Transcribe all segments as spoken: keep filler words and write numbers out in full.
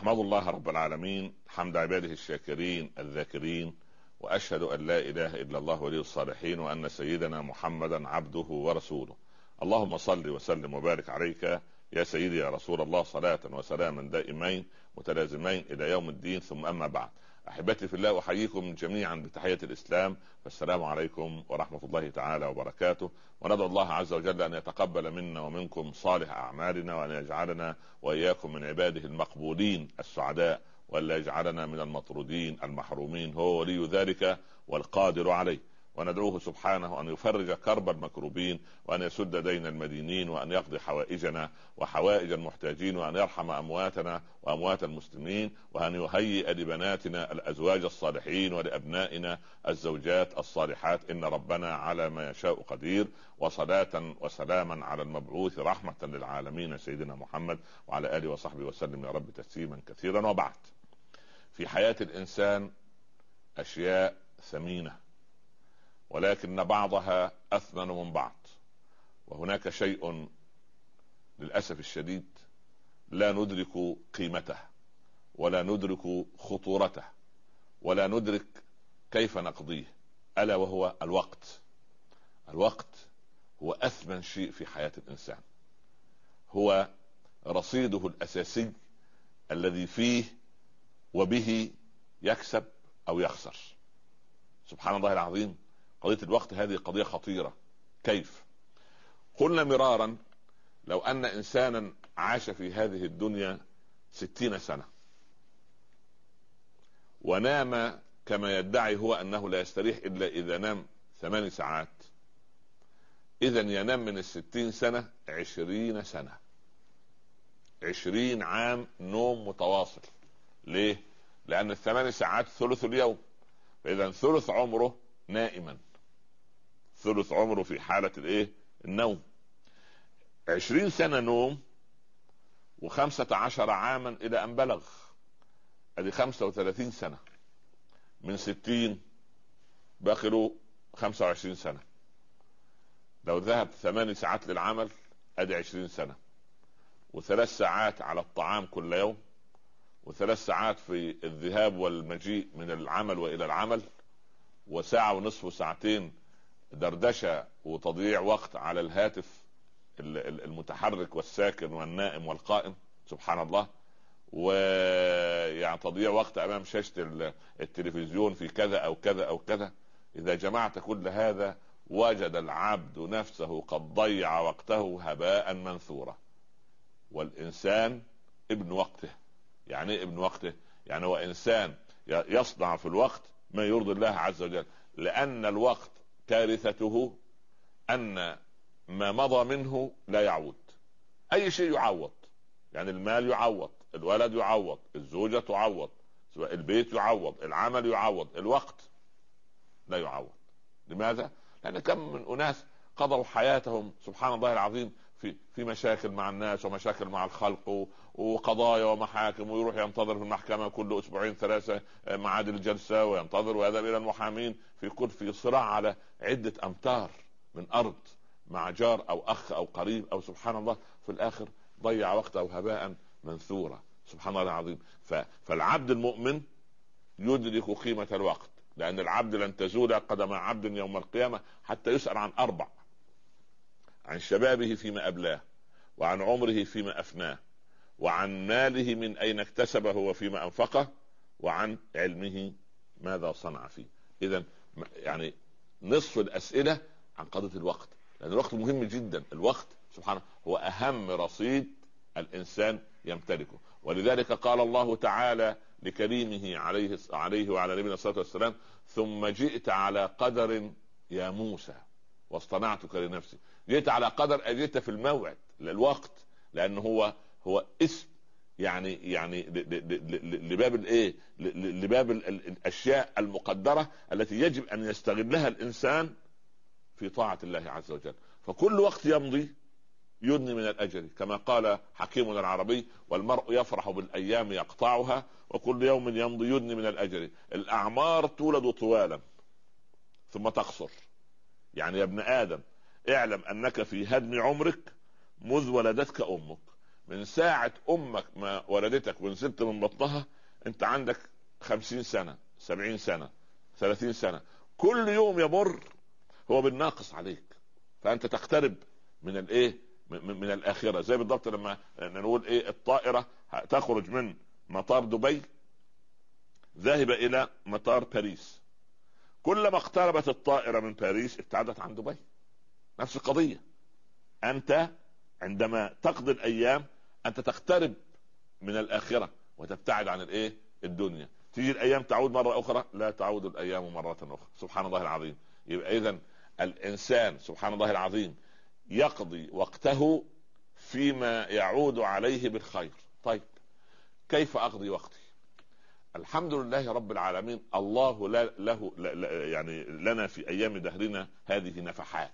أحمد الله رب العالمين حمد عباده الشاكرين الذاكرين، وأشهد أن لا إله إلا الله ولي الصالحين، وأن سيدنا محمدا عبده ورسوله. اللهم صل وسلم وبارك عليك يا سيدي يا رسول الله، صلاة وسلاما دائمين متلازمين إلى يوم الدين. ثم أما بعد، أحبتي في الله، أحييكم جميعا بتحية الإسلام، فالسلام عليكم ورحمة الله تعالى وبركاته. وندعو الله عز وجل أن يتقبل منا ومنكم صالح أعمالنا، وأن يجعلنا وإياكم من عباده المقبولين السعداء، ولا يجعلنا من المطرودين المحرومين، هو ولي ذلك والقادر عليه. وندعوه سبحانه أن يفرج كرب المكروبين، وأن يسد دين المدينين، وأن يقضي حوائجنا وحوائج المحتاجين، وأن يرحم أمواتنا وأموات المسلمين، وأن يهيئ لبناتنا الأزواج الصالحين، ولأبنائنا الزوجات الصالحات، إن ربنا على ما يشاء قدير. وصلاة وسلاما على المبعوث رحمة للعالمين سيدنا محمد، وعلى آله وصحبه وسلم يا رب تسليما كثيرا. وبعد، في حياة الإنسان أشياء ثمينة، ولكن بعضها أثمن من بعض، وهناك شيء للأسف الشديد لا ندرك قيمته، ولا ندرك خطورته، ولا ندرك كيف نقضيه، ألا وهو الوقت. الوقت هو أثمن شيء في حياة الإنسان، هو رصيده الأساسي الذي فيه وبه يكسب أو يخسر. سبحان الله العظيم، قضية الوقت هذه قضية خطيرة. كيف؟ قلنا مرارا، لو أن إنسانا عاش في هذه الدنيا ستين سنة، ونام كما يدعي هو أنه لا يستريح إلا إذا نام ثمان ساعات، إذن ينام من الستين سنة عشرين سنة، عشرين عام نوم متواصل. ليه؟ لأن الثمان ساعات ثلث اليوم، فإذا ثلث عمره نائما، ثلث عمره في حالة الايه؟ النوم. عشرين سنة نوم، وخمسة عشر عاما الى ان بلغ، ادي خمسة وثلاثين سنة. من ستين باقي له خمسة وعشرين سنة. لو ذهب ثماني ساعات للعمل ادي عشرين سنة، وثلاث ساعات على الطعام كل يوم، وثلاث ساعات في الذهاب والمجيء من العمل والى العمل، وساعة ونصف وساعتين دردشة وتضييع وقت على الهاتف المتحرك والساكن والنائم والقائم. سبحان الله. ويعني تضييع وقت امام شاشة التلفزيون في كذا او كذا او كذا. اذا جمعت كل هذا وجد العبد نفسه قد ضيع وقته هباء منثورا. والانسان ابن وقته. يعني ايه ابن وقته؟ يعني هو انسان يصنع في الوقت ما يرضي الله عز وجل، لان الوقت كارثته ان ما مضى منه لا يعود. اي شيء يعوض، يعني المال يعوض، الولد يعوض، الزوجة تعوض، البيت يعوض، العمل يعوض، الوقت لا يعوض. لماذا؟ لان كم من اناس قضوا حياتهم سبحان الله العظيم في في مشاكل مع الناس ومشاكل مع الخلق وقضايا ومحاكم، ويروح ينتظر في المحكمة كل اسبوعين ثلاثة معاد الجلسة، وينتظر ويذهب الى المحامين في كل في صراع على عدة امتار من ارض مع جار او اخ او قريب او سبحان الله، في الاخر ضيع وقته هباء منثورا. سبحان الله العظيم. فالعبد المؤمن يدرك قيمة الوقت، لان العبد لن تزول قدم عبد يوم القيامة حتى يسأل عن اربع: عن شبابه فيما أبلاه، وعن عمره فيما أفناه، وعن ماله من أين اكتسبه وفيما أنفقه، وعن علمه ماذا صنع فيه. إذن يعني نصف الأسئلة عن قضية الوقت، لأن الوقت مهم جدا. الوقت سبحانه هو أهم رصيد الإنسان يمتلكه. ولذلك قال الله تعالى لكريمه عليه عليه وعلى نبينا الصلاة والسلام: ثم جئت على قدر يا موسى واصطنعتك لنفسي. جئت على قدر، اجيت في الموعد للوقت، لانه هو هو اسم يعني يعني لباب الايه لباب الاشياء المقدرة التي يجب ان يستغلها الانسان في طاعة الله عز وجل. فكل وقت يمضي يدني من الاجل، كما قال حكيمنا العربي: والمرء يفرح بالايام يقطعها، وكل يوم يمضي يدني من الاجل. الاعمار تولد طوالا ثم تقصر. يعني يا ابن آدم اعلم أنك في هدم عمرك مذ ولدتك أمك، من ساعة امك ما ولدتك ونزلت من بطنها انت عندك خمسين سنة، سبعين سنة، ثلاثين سنة. كل يوم يمر هو بالناقص عليك، فانت تقترب من الايه، من, من الاخرة. زي بالضبط لما نقول ايه، الطائرة تخرج من مطار دبي ذاهب الى مطار باريس، كلما اقتربت الطائرة من باريس ابتعدت عن دبي. نفس القضية، انت عندما تقضي الايام انت تقترب من الاخرة وتبتعد عن الايه، الدنيا. تيجي الايام تعود مرة اخرى، لا تعود الايام مرة اخرى. سبحان الله العظيم. يبقى اذا الانسان سبحان الله العظيم يقضي وقته فيما يعود عليه بالخير. طيب كيف اقضي وقتي؟ الحمد لله رب العالمين، الله لا له لا يعني لنا في ايام دهرنا هذه نفحات،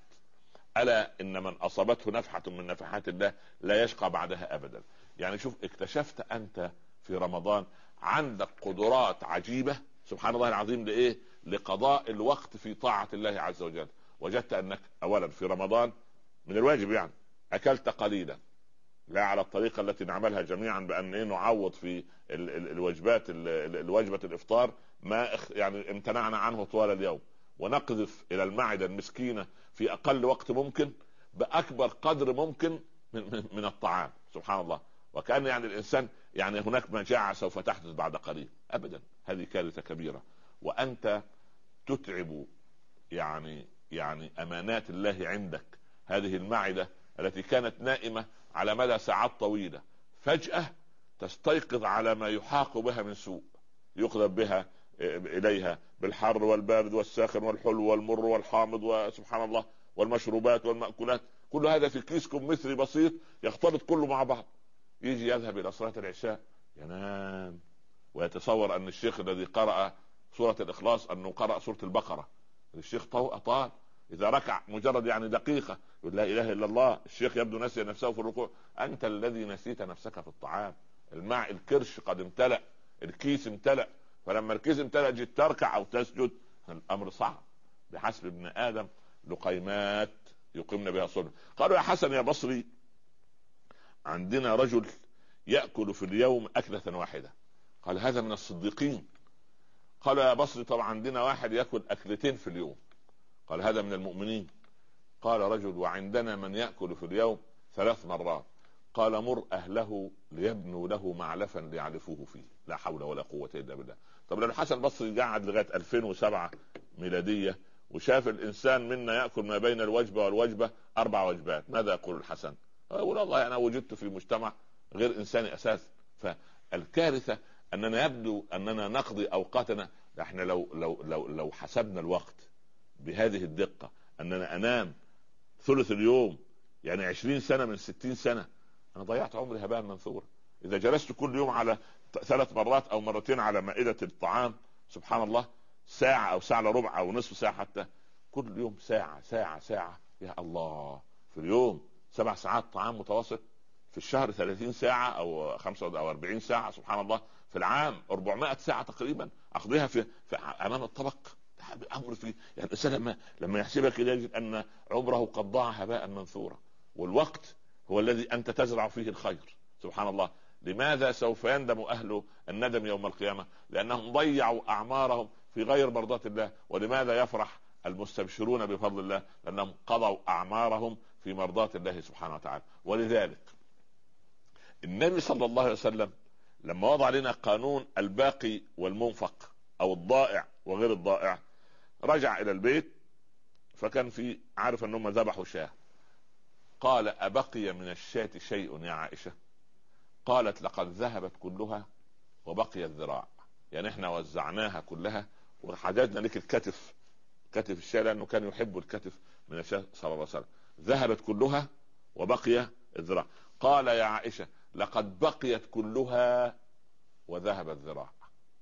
الا ان من اصابته نفحة من نفحات الله لا يشقى بعدها ابدا. يعني شوف، اكتشفت انت في رمضان عندك قدرات عجيبة سبحان الله العظيم لايه، لقضاء الوقت في طاعة الله عز وجل. وجدت انك اولا في رمضان من الواجب يعني اكلت قليلا، لا على الطريقة التي نعملها جميعا بان نعوض في ال ال الوجبات الوجبة الافطار ما يعني امتنعنا عنه طوال اليوم، ونقذف الى المعدة المسكينة في اقل وقت ممكن باكبر قدر ممكن من, من الطعام. سبحان الله. وكأن يعني الانسان يعني هناك مجاعة سوف تحدث بعد قليل. ابدا، هذه كارثة كبيرة. وانت تتعب يعني يعني امانات الله عندك، هذه المعدة التي كانت نائمة على مدى ساعات طويلة فجأة تستيقظ على ما يحاق بها من سوء، يقلب بها اليها بالحر والبارد والساخن والحلو والمر والحامض وسبحان الله والمشروبات والمأكولات، كل هذا في كيس كمثري بسيط يختلط كله مع بعض. يجي يذهب الى صلاة العشاء ينام ويتصور ان الشيخ الذي قرأ سورة الاخلاص انه قرأ سورة البقرة. الشيخ طال، اذا ركع مجرد يعني دقيقة يقول لا اله الا الله. الشيخ يبدو نسي نفسه في الركوع. انت الذي نسيت نفسك في الطعام. الماء الكرش قد امتلأ، الكيس امتلأ، فلما الكيس امتلأ جيت تركع او تسجد الامر صعب. بحسب ابن ادم لقيمات يقيمن بها صلب. قالوا يا حسن يا بصري، عندنا رجل يأكل في اليوم أكلة واحدة. قال هذا من الصديقين. قال يا بصري طبعا عندنا واحد يأكل أكلتين في اليوم. قال هذا من المؤمنين. قال رجل وعندنا من يأكل في اليوم ثلاث مرات. قال مر أهله ليبنوا له معلفا ليعلفوه فيه. لا حول ولا قوة إلا بالله. طب لو الحسن البصري قاعد لغاية ألفين وسبعة ميلادية وشاف الإنسان منا يأكل ما بين الوجبة والوجبة أربع وجبات، ماذا يقول الحسن؟ يقول والله أنا وجدت في مجتمع غير إنساني أساسا. فالكارثة أننا يبدو أننا نقضي أوقاتنا. احنا لو لو لو لو حسبنا الوقت بهذه الدقة، أننا أنام ثلث اليوم يعني عشرين سنة من ستين سنة، أنا ضيعت عمري هباء منثورا. إذا جلست كل يوم على ثلاث مرات أو مرتين على مائدة الطعام سبحان الله ساعة أو ساعة ربع أو نصف ساعة، حتى كل يوم ساعة ساعة ساعة، يا الله، في اليوم سبع ساعات طعام متواصل، في الشهر ثلاثين ساعة أو خمسة أو أربعين ساعة سبحان الله، في العام أربعمائة ساعة تقريبا أقضيها في, في أمام الطبق. أمر في يعني الإنسان لما لما يحسبها كده يجد أن عمره قد ضاع هباء منثورا. والوقت هو الذي أنت تزرع فيه الخير سبحان الله. لماذا سوف يندم أهل الندم يوم القيامة؟ لأنهم ضيعوا أعمارهم في غير مرضاة الله. ولماذا يفرح المستبشرون بفضل الله؟ لأنهم قضوا أعمارهم في مرضاة الله سبحانه وتعالى. ولذلك النبي صلى الله عليه وسلم لما وضع لنا قانون الباقي والمنفق أو الضائع وغير الضائع، رجع إلى البيت فكان في عارف أنهم ذبحوا شاة. قال أبقي من الشاة شيء يا عائشة؟ قالت لقد ذهبت كلها وبقي الذراع. يعني احنا وزعناها كلها وحججنا لك الكتف، كتف الشاة، لأنه كان يحب الكتف من الشاة صلى الله عليه وسلم. ذهبت كلها وبقي الذراع. قال يا عائشة لقد بقيت كلها وذهب الذراع.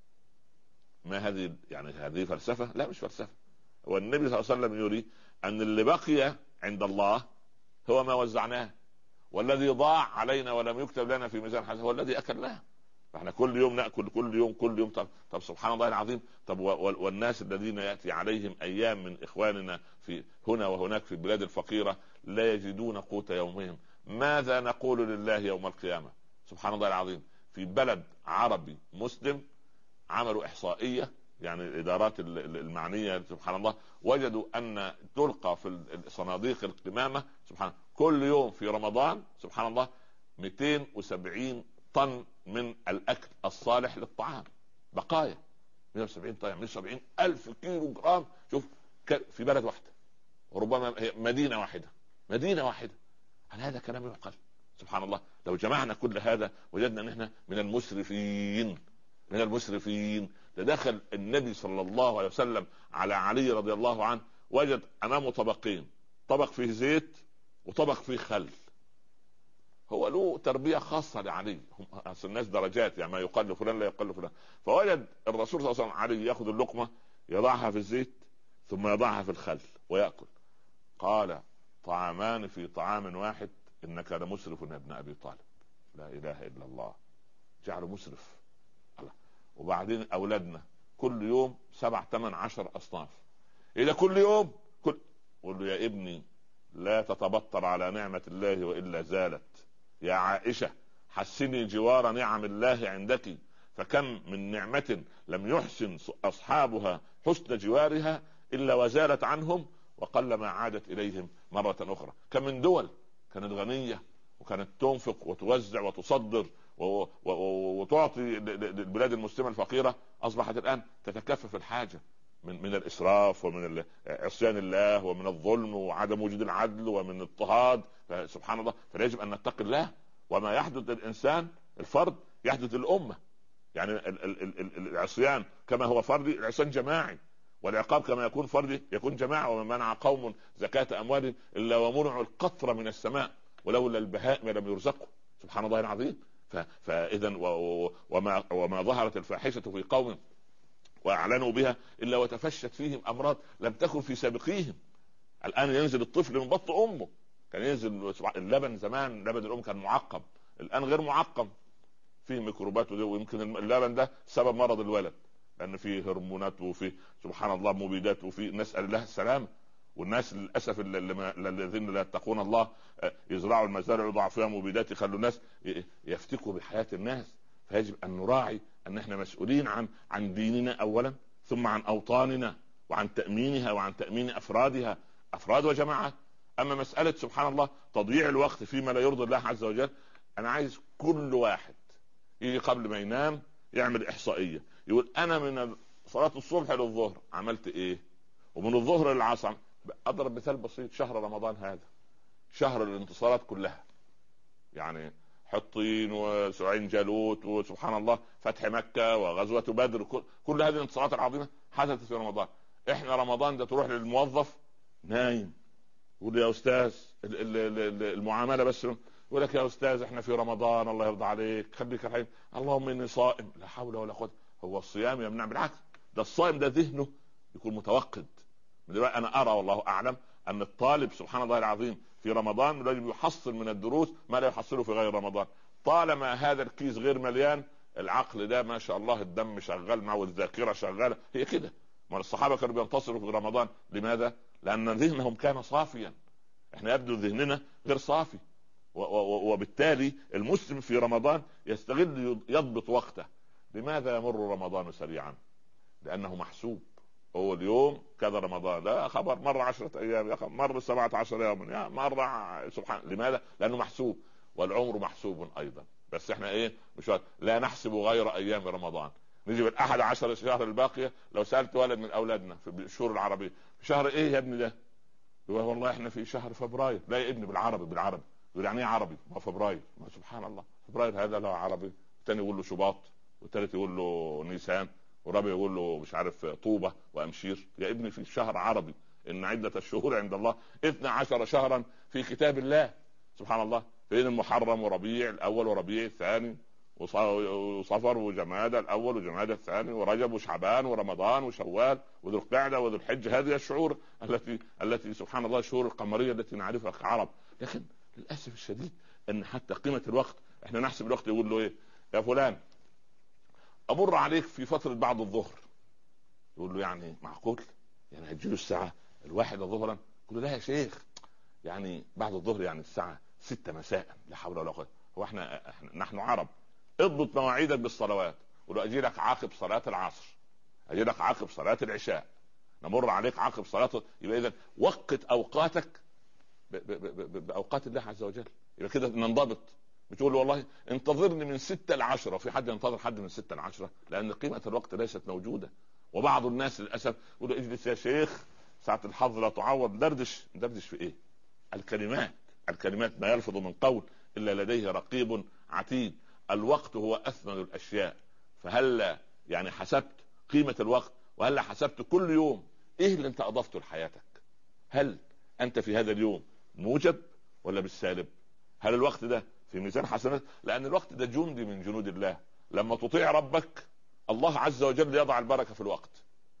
ما هذه يعني هذه فلسفة؟ لا مش فلسفة. والنبي صلى الله عليه وسلم يريد أن اللي بقي عند الله هو ما وزعناه، والذي ضاع علينا ولم يكتب لنا في ميزان حسنات هو الذي أكلناه. فاحنا كل يوم نأكل كل يوم كل يوم. طب, طب سبحان الله العظيم. طب والناس الذين يأتي عليهم أيام من إخواننا في هنا وهناك في البلاد الفقيرة لا يجدون قوت يومهم، ماذا نقول لله يوم القيامة؟ سبحان الله العظيم. في بلد عربي مسلم عملوا إحصائية، يعني الإدارات المعنية سبحان الله، وجدوا أن تلقى في صناديق القمامة سبحان كل يوم في رمضان سبحان الله مئتين وسبعين طن من الأكل الصالح للطعام، بقايا مئة وسبعين طن، مئة وسبعين ألف كيلو جرام. شوف في بلد واحدة، وربما مدينة واحدة، مدينة واحدة. هل هذا كلام يعقل؟ سبحان الله. لو جمعنا كل هذا وجدنا ان احنا من المسرفين، من المسرفين. تدخل النبي صلى الله عليه وسلم على علي رضي الله عنه، وجد امامه طبقين، طبق فيه زيت وطبق فيه خل. هو له تربية خاصة لعلي، الناس درجات، يعني ما يقال فلان لا يقال فلان. فوجد الرسول صلى الله عليه وسلم علي ياخذ اللقمة يضعها في الزيت ثم يضعها في الخل ويأكل. قال طعامان في طعام واحد انك لمسرف يا ابن ابي طالب. لا اله الا الله، جعله مسرف. الله. وبعدين اولادنا كل يوم سبع ثمان عشر اصناف. اذا كل يوم كل قل له يا ابني لا تتبطر على نعمة الله والا زالت. يا عائشة حسني جوار نعم الله عندك، فكم من نعمة لم يحسن اصحابها حسن جوارها الا وزالت عنهم وقلما عادت اليهم مرة اخرى. كم من دول كانت غنية وكانت تنفق وتوزع وتصدر وتعطي للبلاد المسلمة الفقيرة، أصبحت الآن تتكفف الحاجة من من الإسراف ومن عصيان الله ومن الظلم وعدم وجود العدل ومن الاضطهاد. سبحان الله. فيجب أن نتقي الله. وما يحدث للإنسان الفرد يحدث للأمة. يعني العصيان كما هو فردي، العصيان جماعي، والعقاب كما يكون فردي يكون جماعة. ومن منع قوم زكاة أموالهم إلا ومنعوا القطر من السماء ولولا البهائم لم يرزقوا. سبحان الله العظيم. فإذا وما, وما ظهرت الفاحشة في قوم وأعلنوا بها إلا وتفشت فيهم أمراض لم تكن في سابقيهم. الآن ينزل الطفل من بطن أمه، كان ينزل اللبن زمان، لبن الأم كان معقم، الآن غير معقم، فيه ميكروبات. ويمكن اللبن ده سبب مرض الولد، لأن فيه هرمونات وفيه سبحان الله مبيدات وفيه، نسأل الله السلام. والناس للأسف الذين لا يتقون الله يزرعوا المزارع ويضعوا فيها مبيدات يخلوا الناس يفتكوا بحياة الناس. فيجب أن نراعي أن احنا مسؤولين عن عن ديننا أولا، ثم عن أوطاننا وعن تأمينها وعن تأمين أفرادها، أفراد وجماعات. أما مسألة سبحان الله تضييع الوقت فيما لا يرضي الله عز وجل، أنا عايز كل واحد يجي قبل ما ينام يعمل إحصائية، يقول أنا من صلاة الصبح للظهر عملت إيه، ومن الظهر للعصر. أضرب مثال بسيط، شهر رمضان هذا شهر الانتصارات كلها، يعني حطين وسعين جالوت وسبحان الله فتح مكة وغزوة بدر، كل, كل هذه الانتصارات العظيمة حدثت في رمضان. احنا رمضان ده تروح للموظف نايم، يقول يا أستاذ المعاملة بس، يقول لك يا أستاذ احنا في رمضان الله يرضى عليك خليك الحين، اللهم إني صائم. لا حول ولا قوة. هو الصيام يمنع؟ بالعكس، ده الصائم ده ذهنه يكون متوقد. أنا أرى والله أعلم أن الطالب سبحان الله العظيم في رمضان يجب يحصل من الدروس ما لا يحصله في غير رمضان. طالما هذا الكيس غير مليان، العقل ده ما شاء الله الدم شغال معه والذاكرة شغالة. هي كده. ما الصحابة كانوا بينتصروا في رمضان، لماذا؟ لأن ذهنهم كان صافيا. احنا يبدو ذهننا غير صافي، وبالتالي المسلم في رمضان يستغل يضبط وقته. لماذا يمر رمضان سريعا؟ لأنه محسوب. هو اليوم كذا رمضان، لا خبر مر عشرة ايام، يا خبر مر سبعة عشر يوما، يا مر سبحان. لماذا؟ لانه محسوب، والعمر محسوب ايضا. بس احنا ايه مش لا نحسب غير ايام رمضان. نجي بالاحد عشر الشهر الباقيه، لو سالت ولد من اولادنا في الشهور العربيه في شهر ايه يا ابني ده، يقول والله احنا في شهر فبراير. لا يا ابني بالعربي، بالعربي. يقول يعني ايه عربي؟ ما فبراير. ما سبحان الله، فبراير هذا له عربي، الثاني يقول له شباط، والثالث يقول له نيسان، ورابع يقول له مش عارف طوبة وأمشير. يا ابني في شهر عربي، إن عدة الشهور عند الله اثنى عشر شهرا في كتاب الله. سبحان الله. بين المحرم وربيع الأول وربيع الثاني وصفر وجمادى الأول وجمادى الثاني ورجب وشعبان ورمضان وشوال وذو القعدة وذو الحجة. هذه الشهور التي التي سبحان الله الشهور القمرية التي نعرفها كعرب. لكن للأسف الشديد أن حتى قيمة الوقت احنا نحسب الوقت، يقول له ايه يا فلان امر عليك في فترة بعد الظهر، يقول له يعني معقول يعني هتجيله الساعة الواحدة ظهرا؟ يقول له لا يا شيخ، يعني بعد الظهر يعني الساعة ستة مساء، لا حول ولا قوة. هو احنا, احنا نحن عرب، اضبط مواعيدك بالصلوات، ولو اجيلك عاقب صلاة العصر، اجيلك عاقب صلاة العشاء، نمر عليك عاقب صلاة. يبقى اذا وقت اوقاتك ب- ب- ب- ب- باوقات الله عز وجل. يبقى كده ننضبط. بتقول له والله انتظرني من ستة لعشرة، في حد ينتظر حد من ستة لعشرة؟ لان قيمة الوقت ليست موجودة. وبعض الناس للاسف يقول اجلس يا شيخ ساعة الحظ لا تعوض. دردش دردش في ايه؟ الكلمات الكلمات ما يلفظ من قول الا لديه رقيب عتيد. الوقت هو اثمن الاشياء. فهل يعني حسبت قيمة الوقت؟ وهل حسبت كل يوم ايه اللي انت اضفته لحياتك؟ هل انت في هذا اليوم موجب ولا بالسالب؟ هل الوقت ده في ميزان حسنات؟ لان الوقت ده جندي من جنود الله. لما تطيع ربك الله عز وجل يضع البركة في الوقت.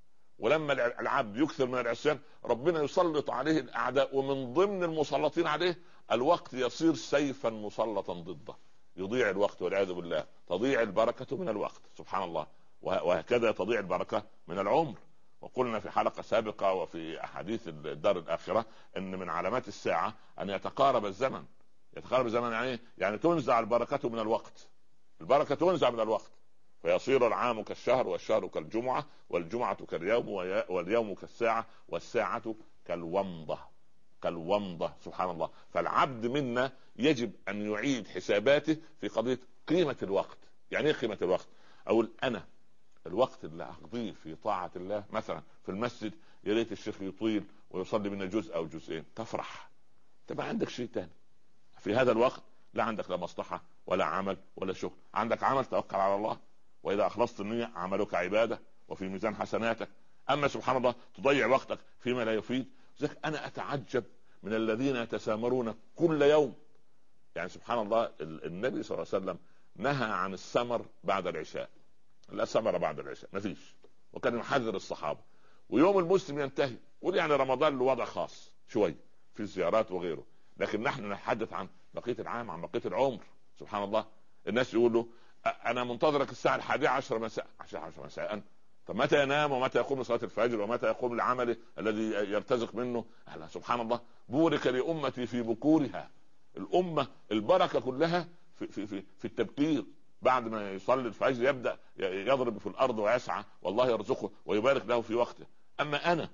ولما العبد يكثر من العصيان ربنا يسلط عليه الاعداء، ومن ضمن المسلطين عليه الوقت يصير سيفا مسلطا ضده. يضيع الوقت والعياذ بالله، تضيع البركة من الوقت سبحان الله. وهكذا تضيع البركة من العمر. وقلنا في حلقة سابقة وفي أحاديث الدار الآخرة أن من علامات الساعة أن يتقارب الزمن. يتقارب الزمن يعني يعني تنزع البركة من الوقت. البركة تنزع من الوقت فيصير العام كالشهر، والشهر كالجمعة، والجمعة كاليوم، واليوم كالساعة، والساعة كالومضة. كالومضة سبحان الله. فالعبد منا يجب أن يعيد حساباته في قضية قيمة الوقت. يعني ايه قيمة الوقت؟ أقول أنا الوقت اللي أقضيه في طاعة الله مثلا في المسجد، يا ريت الشيخ يطيل ويصلي بنا جزء أو جزئين، تفرح. تبقى عندك شيء تاني في هذا الوقت، لا عندك لا مصلحة ولا عمل ولا شغل. عندك عمل توكل على الله، وإذا أخلصت النية عملك عبادة وفي ميزان حسناتك. أما سبحان الله تضيع وقتك فيما لا يفيد. أنا أتعجب من الذين يتسامرون كل يوم. يعني سبحان الله النبي صلى الله عليه وسلم نهى عن السمر بعد العشاء. لا سمر بعد العشاء ما فيش. وكان يحذر الصحابة. ويوم المسلم ينتهي، قول يعني رمضان له وضع خاص شوي في الزيارات وغيره، لكن نحن نتحدث عن بقية العام، عن بقية العمر. سبحان الله الناس يقولوا أنا منتظرك الساعة الحادية عشر مساء. عشر مساء؟ طب متى ينام ومتى يقوم لصلاة الفجر ومتى يقوم لعمله الذي يرتزق منه؟ سبحان الله. بورك لأمتي في بكورها. الأمة البركة كلها في, في, في, في التبكير. بعد ما يصلي الفجر يبدأ يضرب في الأرض ويسعى والله يرزقه ويبارك له في وقته. أما أنا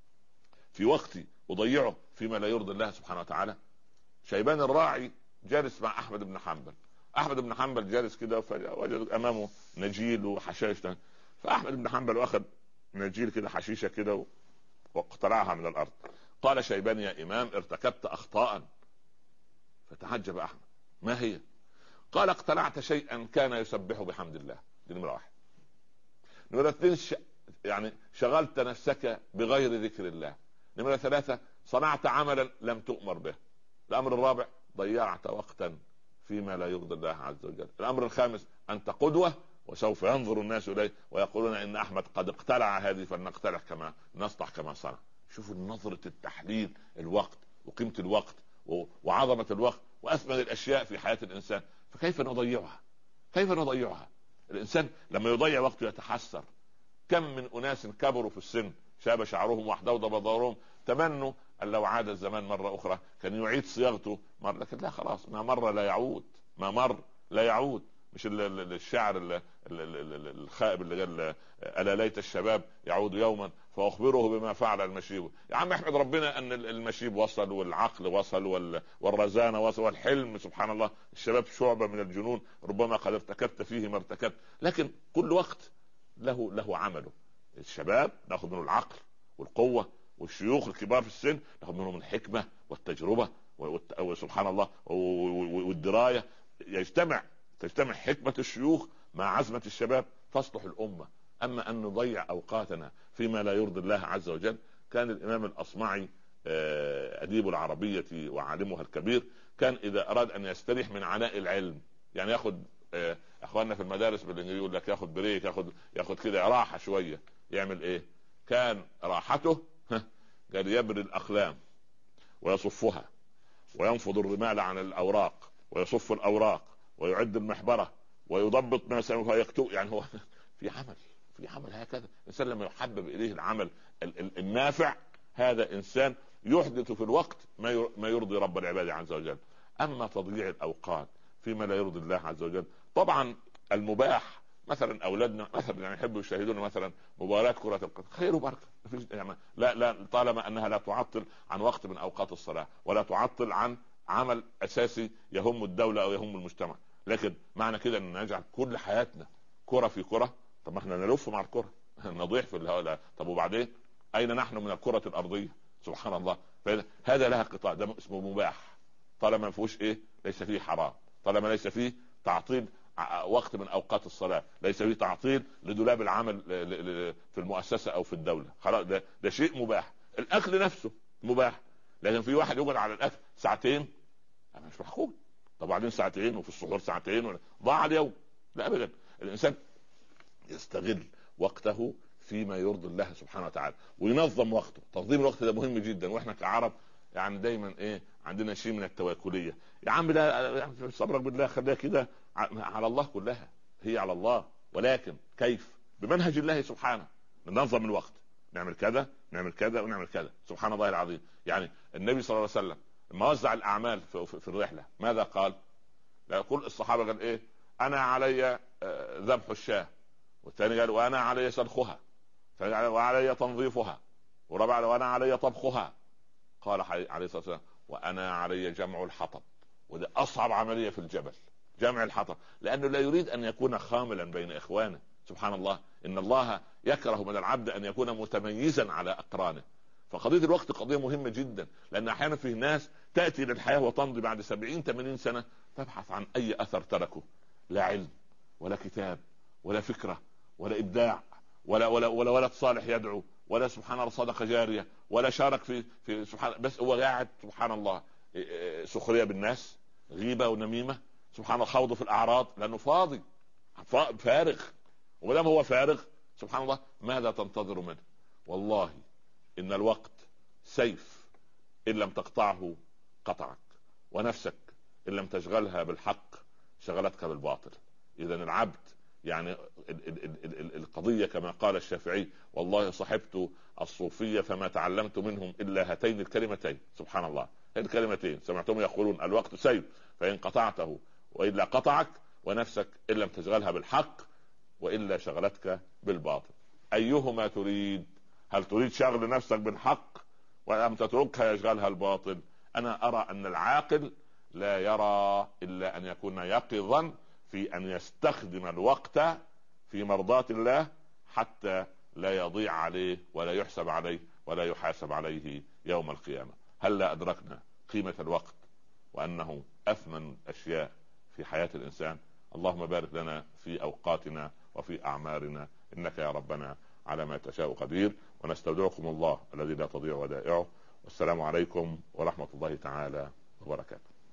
في وقتي أضيعه فيما لا يرضي الله سبحانه وتعالى. شيبان الراعي جالس مع أحمد بن حنبل. أحمد بن حنبل جالس كده فوجد أمامه نجيل وحشائش. فأحمد بن حنبل أخذ نجيل كده حشيشة كده واقتلعها من الأرض. قال شيبان يا إمام ارتكبت أخطاء. فتعجب أحمد ما هي؟ قال اقتلعت شيئا كان يسبح بحمد الله. دي نمرة واحد. نمرة اثنين ش... يعني شغلت نفسك بغير ذكر الله. نمرة ثلاثة صنعت عملا لم تؤمر به. الأمر الرابع ضيعت وقتا فيما لا يرضي الله عز وجل. الأمر الخامس أنت قدوة وسوف ينظر الناس إليه ويقولون إن أحمد قد اقتلع هذه فلنقتلع كما نصلح كما صنع. شوفوا نظرة التحليل الوقت وقيمة الوقت وعظمة الوقت وأثمن الأشياء في حياة الإنسان. فكيف نضيعها؟ كيف نضيعها؟ الإنسان لما يضيع وقته يتحسر. كم من أناس كبروا في السن شاب شعرهم واحدود بظهرهم تمنوا أن لو عاد الزمان مرة أخرى كان يعيد صياغته مرة، لكن لا خلاص ما مر لا يعود. ما مر لا يعود. مش الشعر الخائب اللي قال ألا ليت الشباب يعود يوما فأخبره بما فعل المشيب. يا عم احمد ربنا أن المشيب وصل والعقل وصل والرزانة وصل والحلم. سبحان الله الشباب شعبة من الجنون ربما قد ارتكبت فيه ما ارتكبت، لكن كل وقت له له عمله. الشباب ناخذ منه العقل والقوة، والشيوخ الكبار في السن ناخذ منهم الحكمة والتجربة وسبحان الله والدراية. يجتمع تجتمع حكمة الشيوخ مع عزمة الشباب تصلح الأمة. أما أن نضيع أوقاتنا فيما لا يرضي الله عز وجل. كان الإمام الأصمعي أديب العربية وعالمها الكبير كان إذا أراد أن يستريح من عناء العلم، يعني ياخد أخواننا في المدارس بالإنجليزي يقول لك ياخد بريك، ياخد ياخد كده راحة شوية، يعمل إيه؟ كان راحته قال يبري الأقلام ويصفها وينفض الرمال عن الأوراق ويصف الأوراق ويعد المحبرة ويضبط ما سوف يكتب. يعني هو في عمل في عمل هكذا. الإنسان لما يحبب إليه العمل النافع هذا إنسان يحدث في الوقت ما يرضي رب العباد عز وجل. اما تضييع الاوقات فيما لا يرضي الله عز وجل، طبعا المباح مثلا اولادنا مثلا يعني يحبوا يشاهدون مثلا مباراه كره القدم، خير وبركه، يعني لا لا طالما انها لا تعطل عن وقت من اوقات الصلاه ولا تعطل عن عمل اساسي يهم الدوله او يهم المجتمع. لكن معنى كده ان نجعل كل حياتنا كره في كره؟ طب ما احنا نلف مع الكره نضيع في الهواء. طب وبعدين اين نحن من الكره الارضيه؟ سبحان الله. هذا لها قطاع، ده اسمه مباح طالما ما فيهوش ايه، ليس فيه حرام، طالما ليس فيه تعطيل وقت من اوقات الصلاه، ليس فيه تعطيل لدولاب العمل في المؤسسه او في الدوله، خلاص ده ده شيء مباح. الاكل نفسه مباح، لكن في واحد يقعد على الاكل ساعتين مش معقول. طب بعدين ساعتين وفي السحور ساعتين ضاع اليوم. لا ابدا، الانسان يستغل وقته فيما يرضي الله سبحانه وتعالى وينظم وقته. تنظيم الوقت ده مهم جدا، واحنا كعرب يعني دايما ايه عندنا شيء من التواكليه. يا عم لا صبرك بالله، خليها كده على الله، كلها هي على الله، ولكن كيف؟ بمنهج الله سبحانه. ننظم الوقت، نعمل كذا نعمل كذا ونعمل كذا. سبحان الله العظيم. يعني النبي صلى الله عليه وسلم لما وزع الاعمال في, في, في الرحله ماذا قال؟ لا كل الصحابه قال ايه؟ انا علي ذبح الشاه، والثاني قال وانا علي سلخها، وعلي تنظيفها، ورابع وانا علي طبخها. قال عليه الصلاه والسلام وانا علي جمع الحطب. وده اصعب عمليه في الجبل، جمع الحطب، لانه لا يريد ان يكون خاملا بين اخوانه. سبحان الله، ان الله يكره من العبد ان يكون متميزا على اقرانه. فقضيه الوقت قضيه مهمه جدا، لان احيانا في ناس تاتي للحياه وتمضي بعد سبعين ثمانين سنه تبحث عن اي اثر تركه، لا علم ولا كتاب ولا فكره ولا ابداع ولا ولا ولا ولد صالح يدعو ولا سبحان الله صدقه جاريه ولا شارك في في سبحان، بس هو قاعد سبحان الله سخريه بالناس، غيبه ونميمه، سبحان الله خوض في الاعراض، لانه فاضي فارغ. ولما هو فارغ سبحان الله ماذا تنتظر منه؟ والله ان الوقت سيف، ان لم تقطعه قطعك، ونفسك ان لم تشغلها بالحق شغلتك بالباطل. اذا العبد يعني القضية كما قال الشافعي والله صحبت الصوفية فما تعلمت منهم إلا هاتين الكلمتين. سبحان الله، هذه الكلمتين سمعتهم يقولون الوقت سيف فإن قطعته وإلا قطعك، ونفسك إن لم تشغلها بالحق وإلا شغلتك بالباطل. أيهما تريد؟ هل تريد شغل نفسك بالحق وأم تتركها يشغلها الباطل؟ أنا أرى أن العاقل لا يرى إلا أن يكون يقظا في أن يستخدم الوقت في مرضاة الله حتى لا يضيع عليه ولا يحسب عليه ولا يحاسب عليه يوم القيامة. هل لا أدركنا قيمة الوقت وأنه أثمن أشياء في حياة الإنسان؟ اللهم بارك لنا في أوقاتنا وفي أعمارنا، إنك يا ربنا على ما تشاء قدير. ونستودعكم الله الذي لا تضيع ودائعه، والسلام عليكم ورحمة الله تعالى وبركاته.